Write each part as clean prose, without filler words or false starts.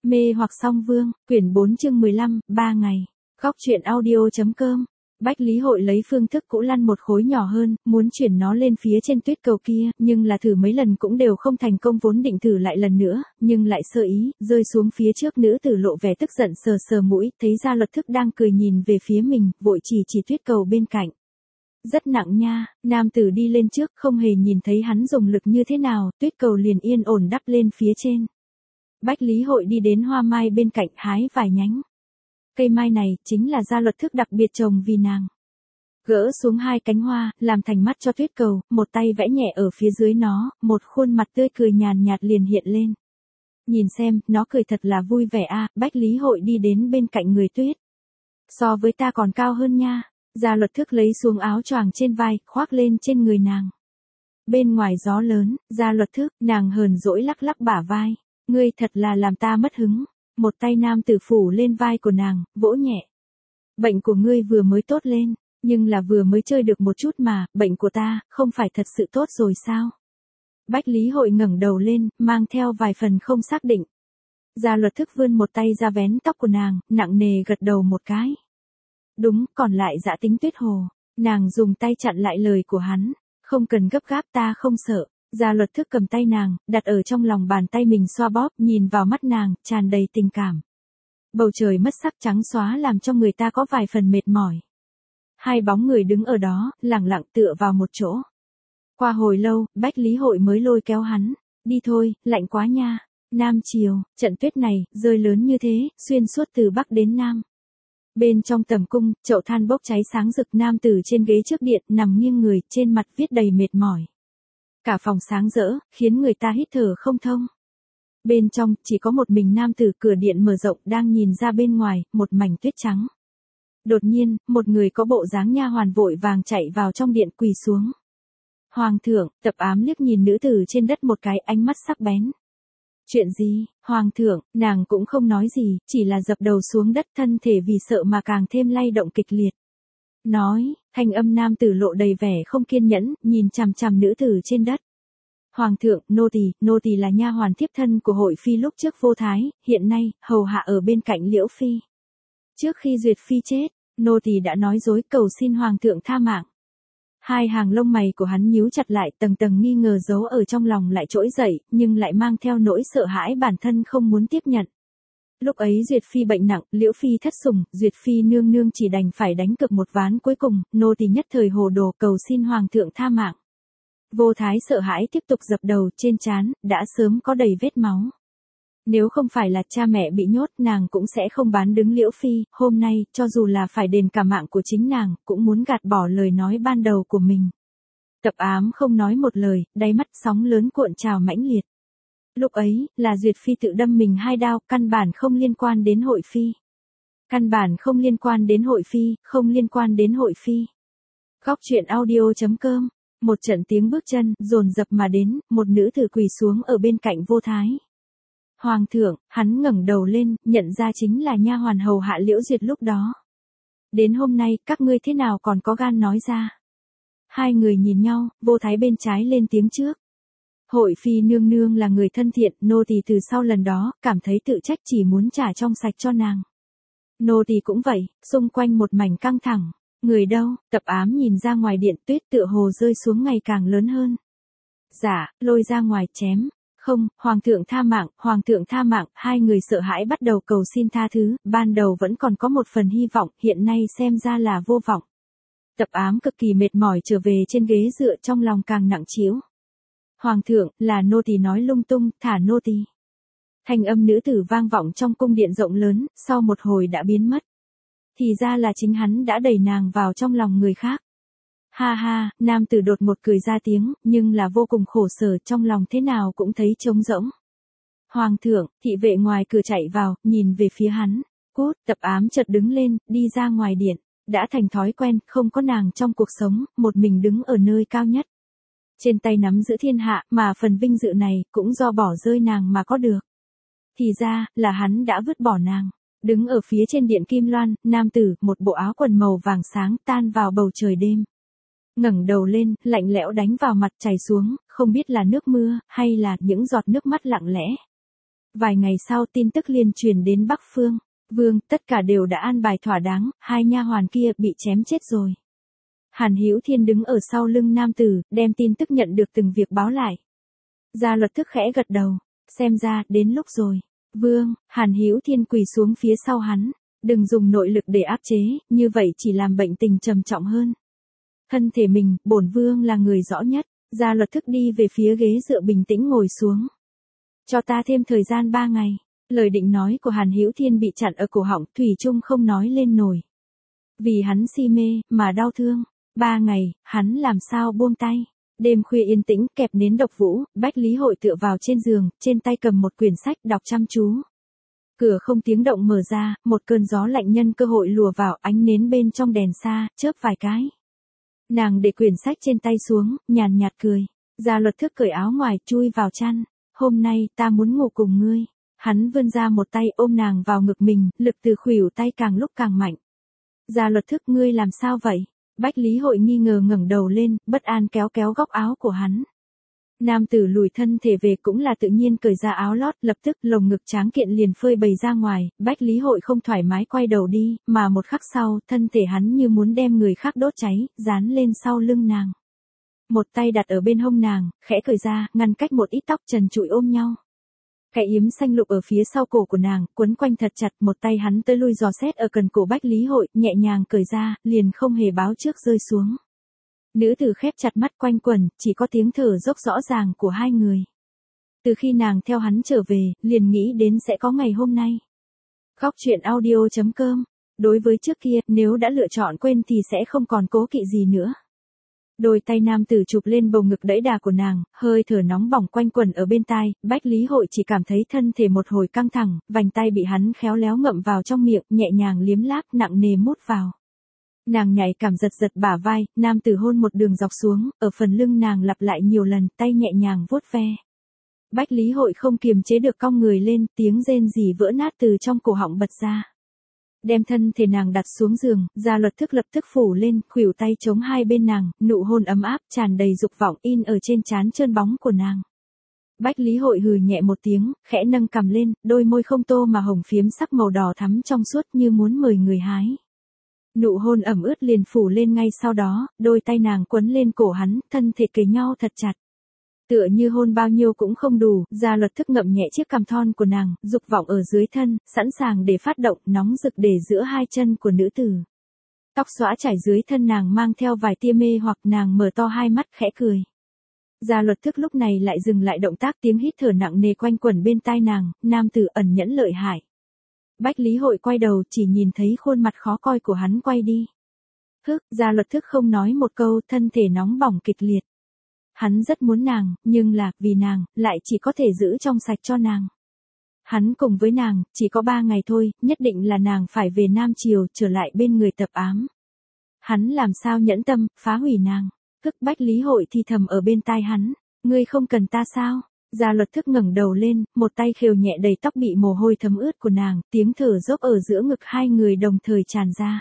Mê hoặc song vương, quyển 4 chương 15, 3 ngày. Góc truyện audio.com. Bách Lý Hội lấy phương thức cũ lăn một khối nhỏ hơn, muốn chuyển nó lên phía trên tuyết cầu kia, nhưng là thử mấy lần cũng đều không thành công, vốn định thử lại lần nữa, nhưng lại sơ ý, rơi xuống phía trước. Nữ tử lộ vẻ tức giận sờ sờ mũi, thấy Gia Luật Thức đang cười nhìn về phía mình, vội chỉ tuyết cầu bên cạnh. Rất nặng nha. Nam tử đi lên trước, không hề nhìn thấy hắn dùng lực như thế nào, tuyết cầu liền yên ổn đắp lên phía trên. Bách Lý Hội đi đến hoa mai bên cạnh, hái vài nhánh. Cây mai này chính là Gia Luật Thức đặc biệt trồng vì nàng. Gỡ xuống hai cánh hoa, làm thành mắt cho tuyết cầu, một tay vẽ nhẹ ở phía dưới nó, một khuôn mặt tươi cười nhàn nhạt liền hiện lên. Nhìn xem, nó cười thật là vui vẻ a. Bách Lý Hội đi đến bên cạnh người tuyết. So với ta còn cao hơn nha. Gia Luật Thức lấy xuống áo choàng trên vai, khoác lên trên người nàng. Bên ngoài gió lớn, Gia Luật Thức, nàng hờn dỗi lắc lắc bả vai. Ngươi thật là làm ta mất hứng. Một tay nam tử phủ lên vai của nàng, vỗ nhẹ. Bệnh của ngươi vừa mới tốt lên, nhưng là vừa mới chơi được một chút mà, bệnh của ta, không phải thật sự tốt rồi sao? Bách Lý Hội ngẩng đầu lên, mang theo vài phần không xác định. Gia Luật Thức vươn một tay ra vén tóc của nàng, nặng nề gật đầu một cái. Đúng, còn lại Dã Tính Tuyết Hồ. Nàng dùng tay chặn lại lời của hắn. Không cần gấp gáp, ta không sợ. Gia Luật Thức cầm tay nàng, đặt ở trong lòng bàn tay mình xoa bóp, nhìn vào mắt nàng, tràn đầy tình cảm. Bầu trời mất sắc trắng xóa làm cho người ta có vài phần mệt mỏi. Hai bóng người đứng ở đó, lặng lặng tựa vào một chỗ. Qua hồi lâu, Bách Lý Hội mới lôi kéo hắn. Đi thôi, lạnh quá nha. Nam chiều, trận tuyết này, rơi lớn như thế, xuyên suốt từ Bắc đến Nam. Bên trong tầm cung, chậu than bốc cháy sáng rực, nam tử trên ghế trước điện, nằm nghiêng người, trên mặt viết đầy mệt mỏi. Cả phòng sáng rỡ, khiến người ta hít thở không thông. Bên trong, chỉ có một mình nam tử, cửa điện mở rộng, đang nhìn ra bên ngoài, một mảnh tuyết trắng. Đột nhiên, một người có bộ dáng nha hoàn vội vàng chạy vào trong điện, quỳ xuống. Hoàng thượng, Tập Ám liếc nhìn nữ tử trên đất một cái, ánh mắt sắc bén. Chuyện gì? Hoàng thượng, nàng cũng không nói gì, chỉ là dập đầu xuống đất, thân thể vì sợ mà càng thêm lay động kịch liệt. Nói, thanh âm nam tử lộ đầy vẻ không kiên nhẫn, nhìn chằm chằm nữ tử trên đất. Hoàng thượng, nô tỳ là nha hoàn thiếp thân của Hội Phi lúc trước vô thái, hiện nay, hầu hạ ở bên cạnh Liễu Phi. Trước khi Duyệt Phi chết, nô tỳ đã nói dối, cầu xin Hoàng thượng tha mạng. Hai hàng lông mày của hắn nhíu chặt lại, tầng tầng nghi ngờ giấu ở trong lòng lại trỗi dậy, nhưng lại mang theo nỗi sợ hãi bản thân không muốn tiếp nhận. Lúc ấy Duyệt Phi bệnh nặng, Liễu Phi thất sủng, Duyệt Phi nương nương chỉ đành phải đánh cược một ván cuối cùng, nô tỳ nhất thời hồ đồ, cầu xin Hoàng thượng tha mạng. Vô thái sợ hãi tiếp tục dập đầu, trên trán đã sớm có đầy vết máu. Nếu không phải là cha mẹ bị nhốt, nàng cũng sẽ không bán đứng Liễu Phi, hôm nay, cho dù là phải đền cả mạng của chính nàng, cũng muốn gạt bỏ lời nói ban đầu của mình. Tập Ám không nói một lời, đáy mắt sóng lớn cuộn trào mãnh liệt. Lúc ấy, là Duyệt Phi tự đâm mình hai đao, căn bản không liên quan đến Hội Phi. Căn bản không liên quan đến Hội Phi, không liên quan đến Hội Phi. Góc truyện audio.com. Một trận tiếng bước chân, dồn dập mà đến, một nữ tử quỳ xuống ở bên cạnh vô thái. Hoàng thượng, hắn ngẩng đầu lên, nhận ra chính là nha hoàn hầu hạ Liễu Duyệt lúc đó. Đến hôm nay, các ngươi thế nào còn có gan nói ra? Hai người nhìn nhau, vô thái bên trái lên tiếng trước. Hội Phi nương nương là người thân thiện, nô tỳ từ sau lần đó, cảm thấy tự trách, chỉ muốn trả trong sạch cho nàng. Nô tỳ cũng vậy. Xung quanh một mảnh căng thẳng. Người đâu? Tập Ám nhìn ra ngoài điện, tuyết tựa hồ rơi xuống ngày càng lớn hơn. Dạ, lôi ra ngoài chém. Không, Hoàng thượng tha mạng, Hoàng thượng tha mạng. Hai người sợ hãi bắt đầu cầu xin tha thứ, ban đầu vẫn còn có một phần hy vọng, hiện nay xem ra là vô vọng. Tập Ám cực kỳ mệt mỏi trở về trên ghế dựa, trong lòng càng nặng trĩu. Hoàng thượng, là nô tỳ nói lung tung, thả nô tỳ. Thanh âm nữ tử vang vọng trong cung điện rộng lớn, sau một hồi đã biến mất. Thì ra là chính hắn đã đẩy nàng vào trong lòng người khác. Ha ha, nam tử đột ngột cười ra tiếng, nhưng là vô cùng khổ sở, trong lòng thế nào cũng thấy trống rỗng. Hoàng thượng, thị vệ ngoài cửa chạy vào, nhìn về phía hắn. Cút, Tập Ám chợt đứng lên, đi ra ngoài điện. Đã thành thói quen, không có nàng trong cuộc sống, một mình đứng ở nơi cao nhất. Trên tay nắm giữ thiên hạ, mà phần vinh dự này, cũng do bỏ rơi nàng mà có được. Thì ra, là hắn đã vứt bỏ nàng. Đứng ở phía trên điện kim loan, nam tử, một bộ áo quần màu vàng sáng, tan vào bầu trời đêm. Ngẩng đầu lên, lạnh lẽo đánh vào mặt, chảy xuống, không biết là nước mưa, hay là những giọt nước mắt lặng lẽ. Vài ngày sau tin tức liền truyền đến Bắc Phương. Vương, tất cả đều đã an bài thỏa đáng, hai nha hoàn kia bị chém chết rồi. Hàn Hữu Thiên đứng ở sau lưng nam tử, đem tin tức nhận được từng việc báo lại. Gia Luật Thức khẽ gật đầu, xem ra đến lúc rồi. Vương, Hàn Hữu Thiên quỳ xuống phía sau hắn, đừng dùng nội lực để áp chế, như vậy chỉ làm bệnh tình trầm trọng hơn. Thân thể mình, bổn vương là người rõ nhất. Gia Luật Thức đi về phía ghế dựa bình tĩnh ngồi xuống. Cho ta thêm thời gian 3 ngày. Lời định nói của Hàn Hữu Thiên bị chặn ở cổ họng, thủy chung không nói lên nổi. Vì hắn si mê, mà đau thương. 3 ngày, hắn làm sao buông tay. Đêm khuya yên tĩnh, kẹp nến độc vũ, Bách Lý Hội tựa vào trên giường, trên tay cầm một quyển sách đọc chăm chú. Cửa không tiếng động mở ra, một cơn gió lạnh nhân cơ hội lùa vào, ánh nến bên trong đèn xa, chớp vài cái. Nàng để quyển sách trên tay xuống, nhàn nhạt cười. Gia Luật Thức cởi áo ngoài, chui vào chăn. Hôm nay, ta muốn ngủ cùng ngươi. Hắn vươn ra một tay ôm nàng vào ngực mình, lực từ khuỷu tay càng lúc càng mạnh. Gia Luật Thức, ngươi làm sao vậy? Bách Lý Hội nghi ngờ ngẩng đầu lên, bất an kéo kéo góc áo của hắn. Nam tử lùi thân thể về cũng là tự nhiên cởi ra áo lót, lập tức lồng ngực tráng kiện liền phơi bày ra ngoài, Bách Lý Hội không thoải mái quay đầu đi, mà một khắc sau, thân thể hắn như muốn đem người khác đốt cháy, dán lên sau lưng nàng. Một tay đặt ở bên hông nàng, khẽ cởi ra, ngăn cách một ít tóc trần trụi ôm nhau. Cái yếm xanh lục ở phía sau cổ của nàng, quấn quanh thật chặt, một tay hắn tới lui dò xét ở cần cổ Bách Lý Hội, nhẹ nhàng cởi ra, liền không hề báo trước rơi xuống. Nữ tử khép chặt mắt quanh quẩn, chỉ có tiếng thở dốc rõ ràng của hai người. Từ khi nàng theo hắn trở về, liền nghĩ đến sẽ có ngày hôm nay. Góc truyện audio.com. Đối với trước kia, nếu đã lựa chọn quên thì sẽ không còn cố kỵ gì nữa. Đôi tay nam tử chụp lên bầu ngực đẫy đà của nàng, hơi thở nóng bỏng quanh quẩn ở bên tai, Bách Lý Hội chỉ cảm thấy thân thể một hồi căng thẳng, vành tay bị hắn khéo léo ngậm vào trong miệng, nhẹ nhàng liếm láp, nặng nề mút vào. Nàng nhạy cảm giật giật bả vai, nam tử hôn một đường dọc xuống, ở phần lưng nàng lặp lại nhiều lần, tay nhẹ nhàng vuốt ve. Bách Lý Hội không kiềm chế được cong người lên, tiếng rên rỉ vỡ nát từ trong cổ họng bật ra. Đem thân thể nàng đặt xuống giường, Gia Luật Thức lập tức phủ lên, khuỷu tay chống hai bên nàng, nụ hôn ấm áp, tràn đầy dục vọng in ở trên trán trơn bóng của nàng. Bách Lý Hội hừ nhẹ một tiếng, khẽ nâng cằm lên, đôi môi không tô mà hồng phiếm sắc màu đỏ thắm trong suốt như muốn mời người hái. Nụ hôn ẩm ướt liền phủ lên ngay sau đó, đôi tay nàng quấn lên cổ hắn, thân thể kề nhau thật chặt. Tựa như hôn bao nhiêu cũng không đủ, Gia Luật Thức ngậm nhẹ chiếc cằm thon của nàng, dục vọng ở dưới thân, sẵn sàng để phát động, nóng rực để giữa hai chân của nữ tử. Tóc xõa trải dưới thân nàng mang theo vài tia mê hoặc nàng mở to hai mắt khẽ cười. Gia Luật Thức lúc này lại dừng lại động tác, tiếng hít thở nặng nề quanh quẩn bên tai nàng, nam tử ẩn nhẫn lợi hại. Bách Lý Hội quay đầu chỉ nhìn thấy khuôn mặt khó coi của hắn quay đi. Gia Luật Thức không nói một câu, thân thể nóng bỏng kịch liệt. Hắn rất muốn nàng, nhưng là, vì nàng, lại chỉ có thể giữ trong sạch cho nàng. Hắn cùng với nàng, chỉ có 3 ngày thôi, nhất định là nàng phải về Nam Triều, trở lại bên người tập ám. Hắn làm sao nhẫn tâm, phá hủy nàng. Bách Lý Hội thì thầm ở bên tai hắn, ngươi không cần ta sao? Gia Luật Thức ngẩng đầu lên, một tay khều nhẹ đầy tóc bị mồ hôi thấm ướt của nàng, tiếng thở dốc ở giữa ngực hai người đồng thời tràn ra.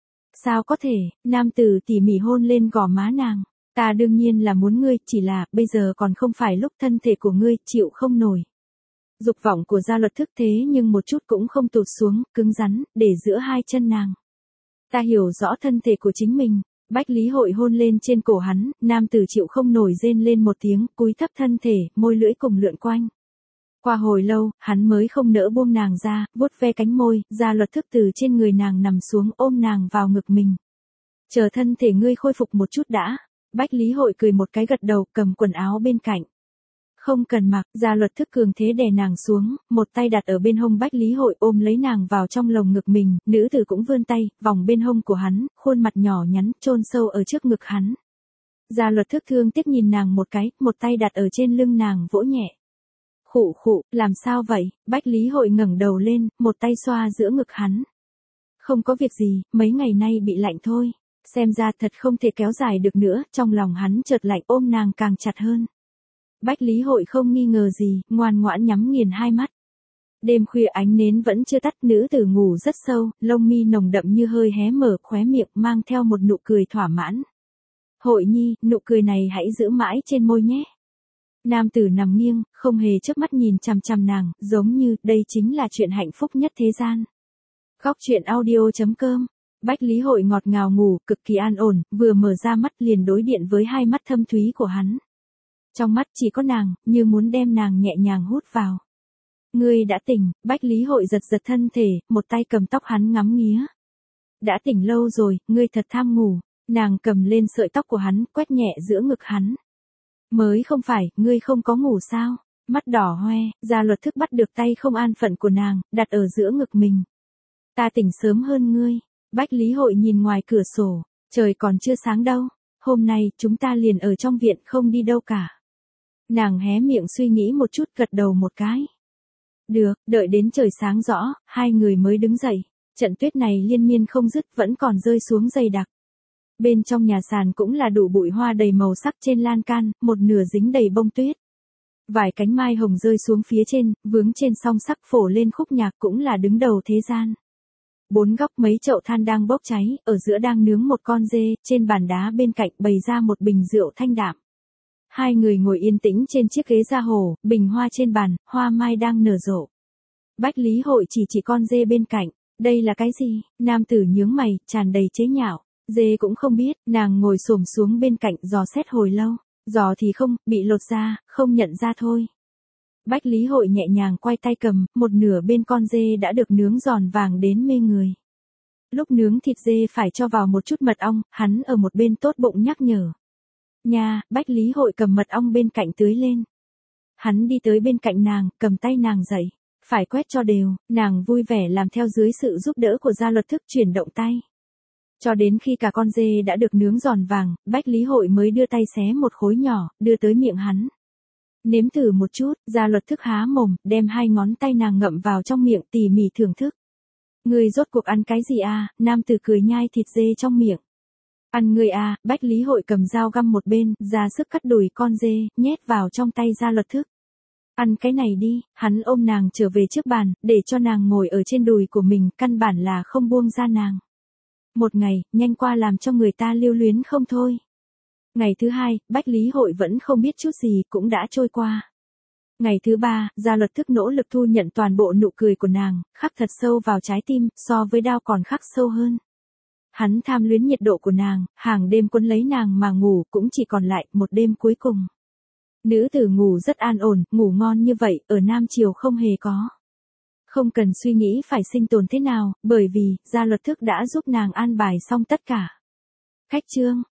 Sao có thể, nam tử tỉ mỉ hôn lên gò má nàng. Ta đương nhiên là muốn ngươi, chỉ là, bây giờ còn không phải lúc thân thể của ngươi, chịu không nổi. Dục vọng của Gia Luật Thức thế nhưng một chút cũng không tụt xuống, cứng rắn, để giữa hai chân nàng. Ta hiểu rõ thân thể của chính mình. Bách Lý Hội hôn lên trên cổ hắn, nam tử chịu không nổi rên lên một tiếng, cúi thấp thân thể, môi lưỡi cùng lượn quanh. Qua hồi lâu, hắn mới không nỡ buông nàng ra, vuốt ve cánh môi, Gia Luật Thức từ trên người nàng nằm xuống ôm nàng vào ngực mình. Chờ thân thể ngươi khôi phục một chút đã. Bách Lý Hội cười một cái gật đầu, cầm quần áo bên cạnh. Không cần mặc, Gia Luật Thức cường thế đè nàng xuống, một tay đặt ở bên hông Bách Lý Hội ôm lấy nàng vào trong lồng ngực mình, nữ tử cũng vươn tay, vòng bên hông của hắn, khuôn mặt nhỏ nhắn, chôn sâu ở trước ngực hắn. Gia Luật Thức thương tiếc nhìn nàng một cái, một tay đặt ở trên lưng nàng vỗ nhẹ. Khụ khụ, làm sao vậy? Bách Lý Hội ngẩng đầu lên, một tay xoa giữa ngực hắn. Không có việc gì, mấy ngày nay bị lạnh thôi. Xem ra thật không thể kéo dài được nữa, trong lòng hắn chợt lạnh ôm nàng càng chặt hơn. Bách Lý Hội không nghi ngờ gì, ngoan ngoãn nhắm nghiền hai mắt. Đêm khuya ánh nến vẫn chưa tắt, nữ tử ngủ rất sâu, lông mi nồng đậm như hơi hé mở, khóe miệng mang theo một nụ cười thỏa mãn. Hội nhi, nụ cười này hãy giữ mãi trên môi nhé. Nam tử nằm nghiêng, không hề chớp mắt nhìn chằm chằm nàng, giống như đây chính là chuyện hạnh phúc nhất thế gian. Góc truyện audio.com. Bách Lý Hội ngọt ngào ngủ, cực kỳ an ổn, vừa mở ra mắt liền đối điện với hai mắt thâm thúy của hắn. Trong mắt chỉ có nàng, như muốn đem nàng nhẹ nhàng hút vào. Ngươi đã tỉnh, Bách Lý Hội giật giật thân thể, một tay cầm tóc hắn ngắm nghía. Đã tỉnh lâu rồi, ngươi thật tham ngủ. Nàng cầm lên sợi tóc của hắn, quét nhẹ giữa ngực hắn. Mới không phải, ngươi không có ngủ sao? Mắt đỏ hoe, Gia Luật Thức bắt được tay không an phận của nàng, đặt ở giữa ngực mình. Ta tỉnh sớm hơn ngươi. Bách Lý Hội nhìn ngoài cửa sổ, trời còn chưa sáng đâu. Hôm nay chúng ta liền ở trong viện không đi đâu cả. Nàng hé miệng suy nghĩ một chút, gật đầu một cái. Được, đợi đến trời sáng rõ, hai người mới đứng dậy. Trận tuyết này liên miên không dứt, vẫn còn rơi xuống dày đặc. Bên trong nhà sàn cũng là đủ bụi hoa đầy màu sắc trên lan can, một nửa dính đầy bông tuyết. Vài cánh mai hồng rơi xuống phía trên, vướng trên song sắc phổ lên khúc nhạc cũng là đứng đầu thế gian. Bốn góc mấy chậu than đang bốc cháy, ở giữa đang nướng một con dê, trên bàn đá bên cạnh bày ra một bình rượu thanh đạm. Hai người ngồi yên tĩnh trên chiếc ghế da hồ, bình hoa trên bàn, hoa mai đang nở rộ. Bách Lý Hội chỉ con dê bên cạnh, đây là cái gì? Nam tử nhướng mày, tràn đầy chế nhạo. Dê cũng không biết, nàng ngồi xổm xuống bên cạnh dò xét hồi lâu. Dò thì không, bị lột ra, không nhận ra thôi. Bách Lý Hội nhẹ nhàng quay tay cầm, một nửa bên con dê đã được nướng giòn vàng đến mê người. Lúc nướng thịt dê phải cho vào một chút mật ong, hắn ở một bên tốt bụng nhắc nhở. Nha, Bách Lý Hội cầm mật ong bên cạnh tưới lên. Hắn đi tới bên cạnh nàng, cầm tay nàng dậy. Phải quét cho đều, nàng vui vẻ làm theo dưới sự giúp đỡ của Gia Luật Thức chuyển động tay. Cho đến khi cả con dê đã được nướng giòn vàng, Bách Lý Hội mới đưa tay xé một khối nhỏ, đưa tới miệng hắn. Nếm thử một chút, Gia Luật Thức há mồm, đem hai ngón tay nàng ngậm vào trong miệng tỉ mỉ thưởng thức. Ngươi rốt cuộc ăn cái gì à? Nam tử cười nhai thịt dê trong miệng. Ăn ngươi à? Bách Lý Hội cầm dao găm một bên, ra sức cắt đùi con dê, nhét vào trong tay Gia Luật Thức. Ăn cái này đi, hắn ôm nàng trở về trước bàn, để cho nàng ngồi ở trên đùi của mình, căn bản là không buông ra nàng. Một ngày, nhanh qua làm cho người ta lưu luyến không thôi. Ngày thứ hai, Bách Lý Hội vẫn không biết chút gì cũng đã trôi qua. Ngày thứ ba, Gia Luật Thức nỗ lực thu nhận toàn bộ nụ cười của nàng, khắc thật sâu vào trái tim, so với đao còn khắc sâu hơn. Hắn tham luyến nhiệt độ của nàng, hàng đêm quấn lấy nàng mà ngủ, cũng chỉ còn lại một đêm cuối cùng. Nữ tử ngủ rất an ổn, ngủ ngon như vậy, ở Nam Triều không hề có. Không cần suy nghĩ phải sinh tồn thế nào, bởi vì, Gia Luật Thức đã giúp nàng an bài xong tất cả. Khách chương.